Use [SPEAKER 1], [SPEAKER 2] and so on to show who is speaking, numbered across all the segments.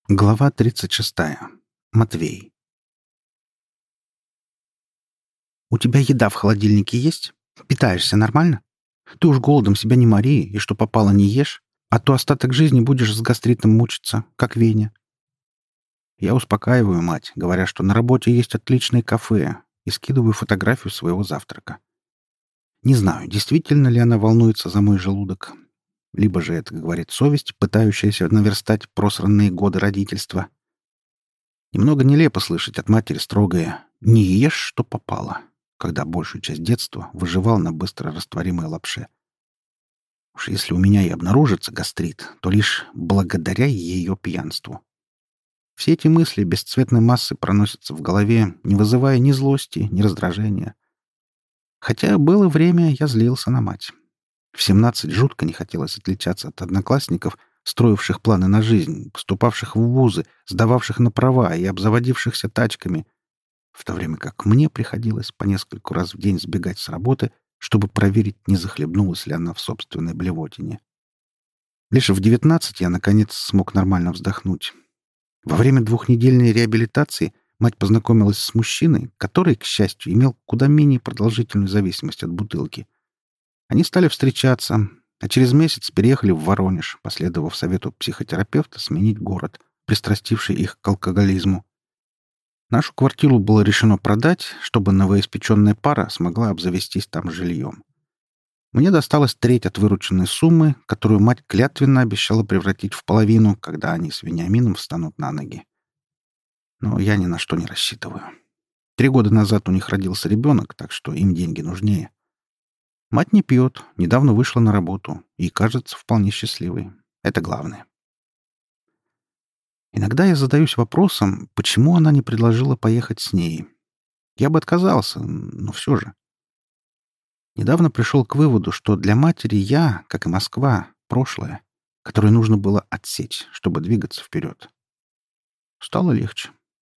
[SPEAKER 1] Глава 36. Матвей. «У тебя еда в холодильнике есть? Питаешься нормально? Ты уж голодом себя не мори и что попало не ешь, а то остаток жизни будешь с гастритом мучиться, как Веня». Я успокаиваю мать, говоря, что на работе есть отличное кафе, и скидываю фотографию своего завтрака. Не знаю, действительно ли она волнуется за мой желудок, либо же это говорит совесть, пытающаяся наверстать просранные годы родительства. Немного нелепо слышать от матери строгое «не ешь, что попало», когда большую часть детства выживал на быстро растворимой лапше. Уж если у меня и обнаружится гастрит, то лишь благодаря ее пьянству. Все эти мысли бесцветной массы проносятся в голове, не вызывая ни злости, ни раздражения. Хотя было время, я злился на мать. В 17 жутко не хотелось отличаться от одноклассников, строивших планы на жизнь, поступавших в вузы, сдававших на права и обзаводившихся тачками, в то время как мне приходилось по нескольку раз в день сбегать с работы, чтобы проверить, не захлебнулась ли она в собственной блевотине. Лишь в 19 я, наконец, смог нормально вздохнуть. Во время двухнедельной реабилитации мать познакомилась с мужчиной, который, к счастью, имел куда менее продолжительную зависимость от бутылки. Они стали встречаться, а через месяц переехали в Воронеж, последовав совету психотерапевта сменить город, пристрастивший их к алкоголизму. Нашу квартиру было решено продать, чтобы новоиспеченная пара смогла обзавестись там жильем. Мне досталась треть от вырученной суммы, которую мать клятвенно обещала превратить в половину, когда они с Вениамином встанут на ноги. Но я ни на что не рассчитываю. 3 года назад у них родился ребенок, так что им деньги нужнее. Мать не пьет, недавно вышла на работу и, кажется, вполне счастливой. Это главное. Иногда я задаюсь вопросом, почему она не предложила поехать с ней. Я бы отказался, но все же. Недавно пришел к выводу, что для матери я, как и Москва, прошлое, которое нужно было отсечь, чтобы двигаться вперед. Стало легче.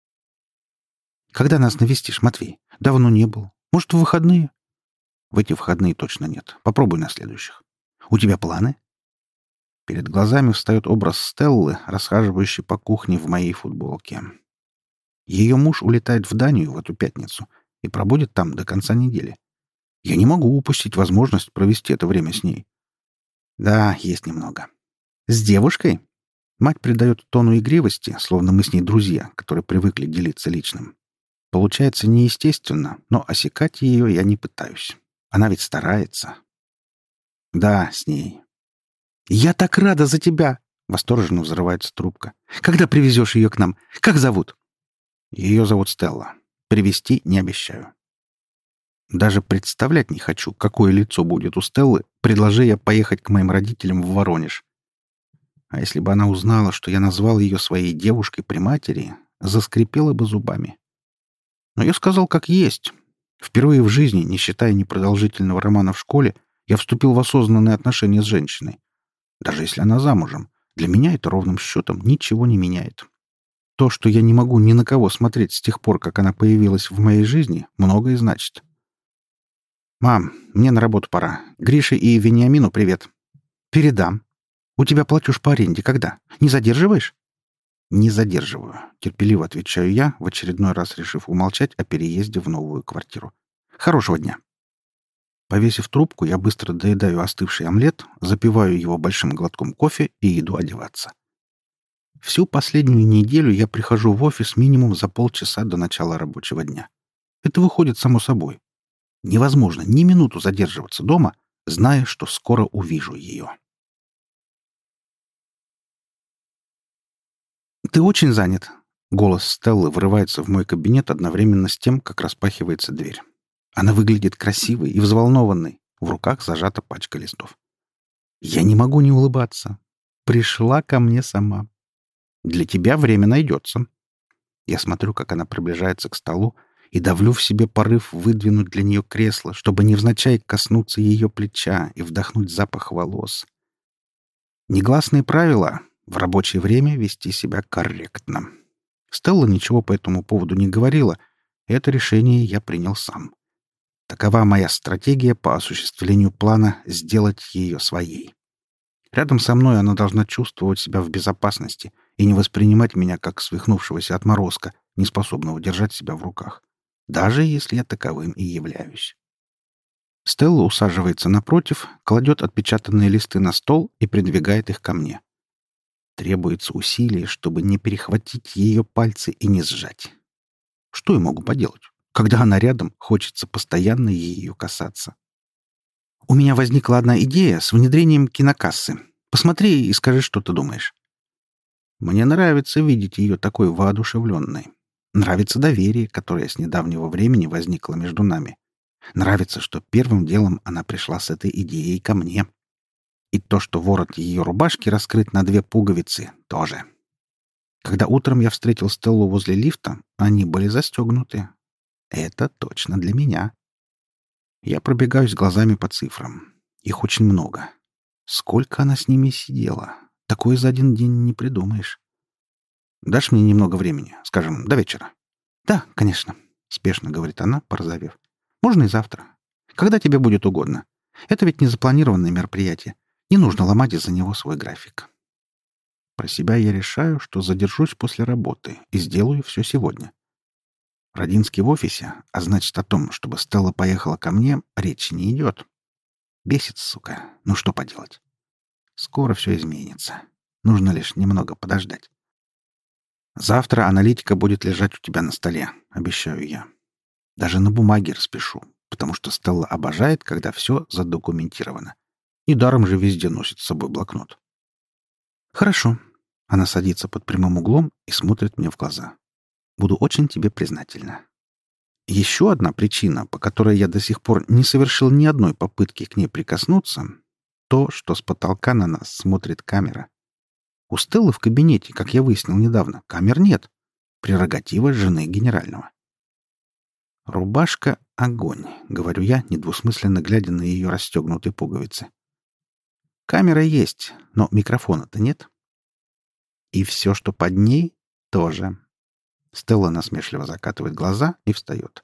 [SPEAKER 1] Когда нас навестишь, Матвей? Давно не был. Может, в выходные? В эти выходные точно нет. Попробуй на следующих. У тебя планы? Перед глазами встает образ Стеллы, расхаживающей по кухне в моей футболке. Ее муж улетает в Данию в эту пятницу и пробудет там до конца недели. Я не могу упустить возможность провести это время с ней. Да, есть немного. С девушкой? Мать придает тону игривости, словно мы с ней друзья, которые привыкли делиться личным. Получается неестественно, но осекать ее я не пытаюсь. Она ведь старается. Да, с ней. «Я так рада за тебя!» — восторженно взрывается трубка. «Когда привезешь ее к нам? Как зовут?» Ее зовут Стелла. Привезти не обещаю. Даже представлять не хочу, какое лицо будет у Стеллы, предложи я поехать к моим родителям в Воронеж. А если бы она узнала, что я назвал ее своей девушкой при матери, заскрипела бы зубами. Но я сказал как есть. Впервые в жизни, не считая непродолжительного романа в школе, я вступил в осознанные отношения с женщиной. Даже если она замужем, для меня это ровным счетом ничего не меняет. То, что я не могу ни на кого смотреть с тех пор, как она появилась в моей жизни, многое значит. «Мам, мне на работу пора. Грише и Вениамину привет». «Передам. У тебя платеж по аренде когда? Не задерживаешь?» «Не задерживаю», — терпеливо отвечаю я, в очередной раз решив умолчать о переезде в новую квартиру. «Хорошего дня». Повесив трубку, я быстро доедаю остывший омлет, запиваю его большим глотком кофе и иду одеваться. Всю последнюю неделю я прихожу в офис минимум за полчаса до начала рабочего дня. Это выходит само собой. Невозможно ни минуту задерживаться дома, зная, что скоро увижу ее. «Ты очень занят?» Голос Стеллы врывается в мой кабинет одновременно с тем, как распахивается дверь. Она выглядит красивой и взволнованной. В руках зажата пачка листов. Я не могу не улыбаться. Пришла ко мне сама. Для тебя время найдется. Я смотрю, как она приближается к столу, и давлю в себе порыв выдвинуть для нее кресло, чтобы невзначай коснуться ее плеча и вдохнуть запах волос. Негласные правила — в рабочее время вести себя корректно. Стелла ничего по этому поводу не говорила, и это решение я принял сам. Такова моя стратегия по осуществлению плана сделать ее своей. Рядом со мной она должна чувствовать себя в безопасности и не воспринимать меня как свихнувшегося отморозка, неспособного держать себя в руках, даже если я таковым и являюсь. Стелла усаживается напротив, кладет отпечатанные листы на стол и придвигает их ко мне. Требуется усилие, чтобы не перехватить ее пальцы и не сжать. Что я могу поделать? Когда она рядом, хочется постоянно ее касаться. У меня возникла одна идея с внедрением кинокассы. Посмотри и скажи, что ты думаешь. Мне нравится видеть ее такой воодушевленной. Нравится доверие, которое с недавнего времени возникло между нами. Нравится, что первым делом она пришла с этой идеей ко мне. И то, что ворот ее рубашки раскрыт на 2 пуговицы, тоже. Когда утром я встретил Стеллу возле лифта, они были застегнуты. Это точно для меня. Я пробегаюсь глазами по цифрам. Их очень много. Сколько она с ними сидела? Такое за один день не придумаешь. Дашь мне немного времени, скажем, до вечера? Да, конечно, спешно говорит она, порозовев. Можно и завтра. Когда тебе будет угодно. Это ведь не запланированное мероприятие. Не нужно ломать из-за него свой график. Про себя я решаю, что задержусь после работы и сделаю все сегодня. Родинский в офисе, а значит, о том, чтобы Стелла поехала ко мне, речи не идет. Бесит, сука. Ну что поделать? Скоро все изменится. Нужно лишь немного подождать. Завтра аналитика будет лежать у тебя на столе, обещаю я. Даже на бумаге распишу, потому что Стелла обожает, когда все задокументировано. И даром же везде носит с собой блокнот. Хорошо. Она садится под прямым углом и смотрит мне в глаза. Буду очень тебе признательна. Еще одна причина, по которой я до сих пор не совершил ни одной попытки к ней прикоснуться, то, что с потолка на нас смотрит камера. У Стеллы в кабинете, как я выяснил недавно, камер нет. Прерогатива жены генерального. «Рубашка — огонь», — говорю я, недвусмысленно глядя на ее расстегнутые пуговицы. Камера есть, но микрофона-то нет. И все, что под ней, тоже. Стелла насмешливо закатывает глаза и встает.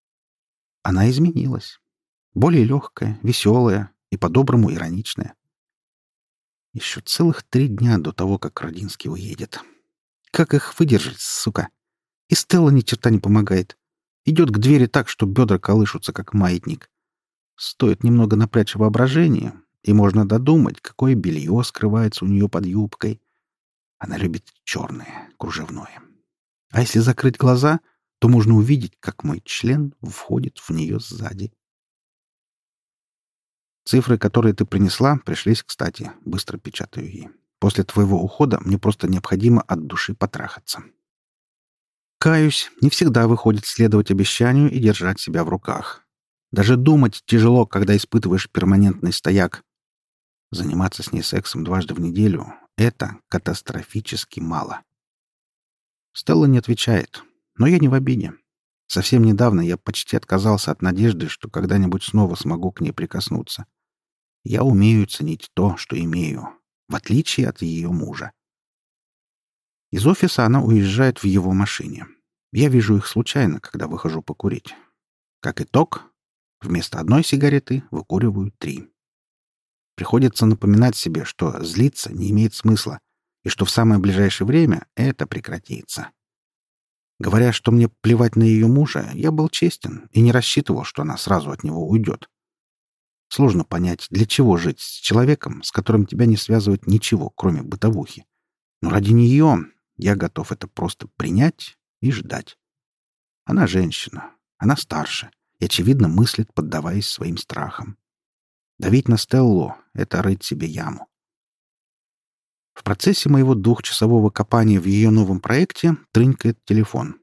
[SPEAKER 1] Она изменилась. Более легкая, веселая и по-доброму ироничная. Еще целых 3 дня до того, как Родинский уедет. Как их выдержать, сука? И Стелла ни черта не помогает. Идет к двери так, что бедра колышутся, как маятник. Стоит немного напрячь воображение, и можно додумать, какое белье скрывается у нее под юбкой. Она любит черное, кружевное. А если закрыть глаза, то можно увидеть, как мой член входит в нее сзади. Цифры, которые ты принесла, пришлись кстати, быстро печатаю ей. После твоего ухода мне просто необходимо от души потрахаться. Каюсь, не всегда выходит следовать обещанию и держать себя в руках. Даже думать тяжело, когда испытываешь перманентный стояк. Заниматься с ней сексом 2 раза в неделю — это катастрофически мало. Стелла не отвечает, но я не в обиде. Совсем недавно я почти отказался от надежды, что когда-нибудь снова смогу к ней прикоснуться. Я умею ценить то, что имею, в отличие от ее мужа. Из офиса она уезжает в его машине. Я вижу их случайно, когда выхожу покурить. Как итог, вместо 1 сигареты выкуриваю 3. Приходится напоминать себе, что злиться не имеет смысла, и что в самое ближайшее время это прекратится. Говоря, что мне плевать на ее мужа, я был честен и не рассчитывал, что она сразу от него уйдет. Сложно понять, для чего жить с человеком, с которым тебя не связывает ничего, кроме бытовухи. Но ради нее я готов это просто принять и ждать. Она женщина, она старше и, очевидно, мыслит, поддаваясь своим страхам. Давить на Стеллу — это рыть себе яму. В процессе моего 2-часового копания в ее новом проекте трынькает телефон.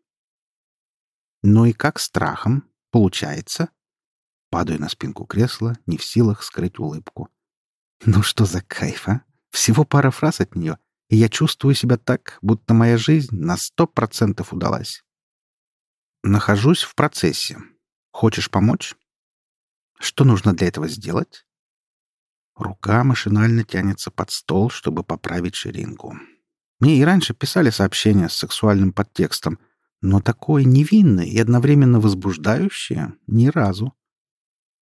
[SPEAKER 1] Ну и как с страхом? Получается? Падаю на спинку кресла, не в силах скрыть улыбку. Ну что за кайф, а? Всего пара фраз от нее, и я чувствую себя так, будто моя жизнь на 100% удалась. Нахожусь в процессе. Хочешь помочь? Что нужно для этого сделать? Рука машинально тянется под стол, чтобы поправить ширинку. Мне и раньше писали сообщения с сексуальным подтекстом, но такое невинное и одновременно возбуждающее ни разу.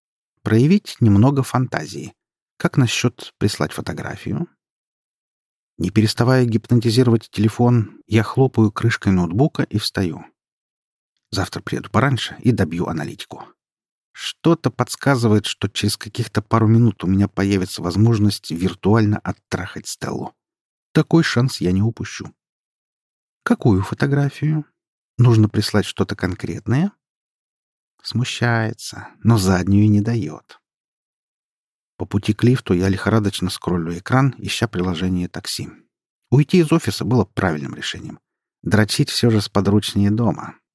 [SPEAKER 1] Проявить немного фантазии. Как насчет прислать фотографию? Не переставая гипнотизировать телефон, я хлопаю крышкой ноутбука и встаю. Завтра приеду пораньше и добью аналитику. Что-то подсказывает, что через каких-то пару минут у меня появится возможность виртуально оттрахать Стеллу. Такой шанс я не упущу. Какую фотографию? Нужно прислать что-то конкретное? Смущается, но заднюю не дает. По пути к лифту я лихорадочно скроллю экран, ища приложение такси. Уйти из офиса было правильным решением. Дрочить все же сподручнее дома.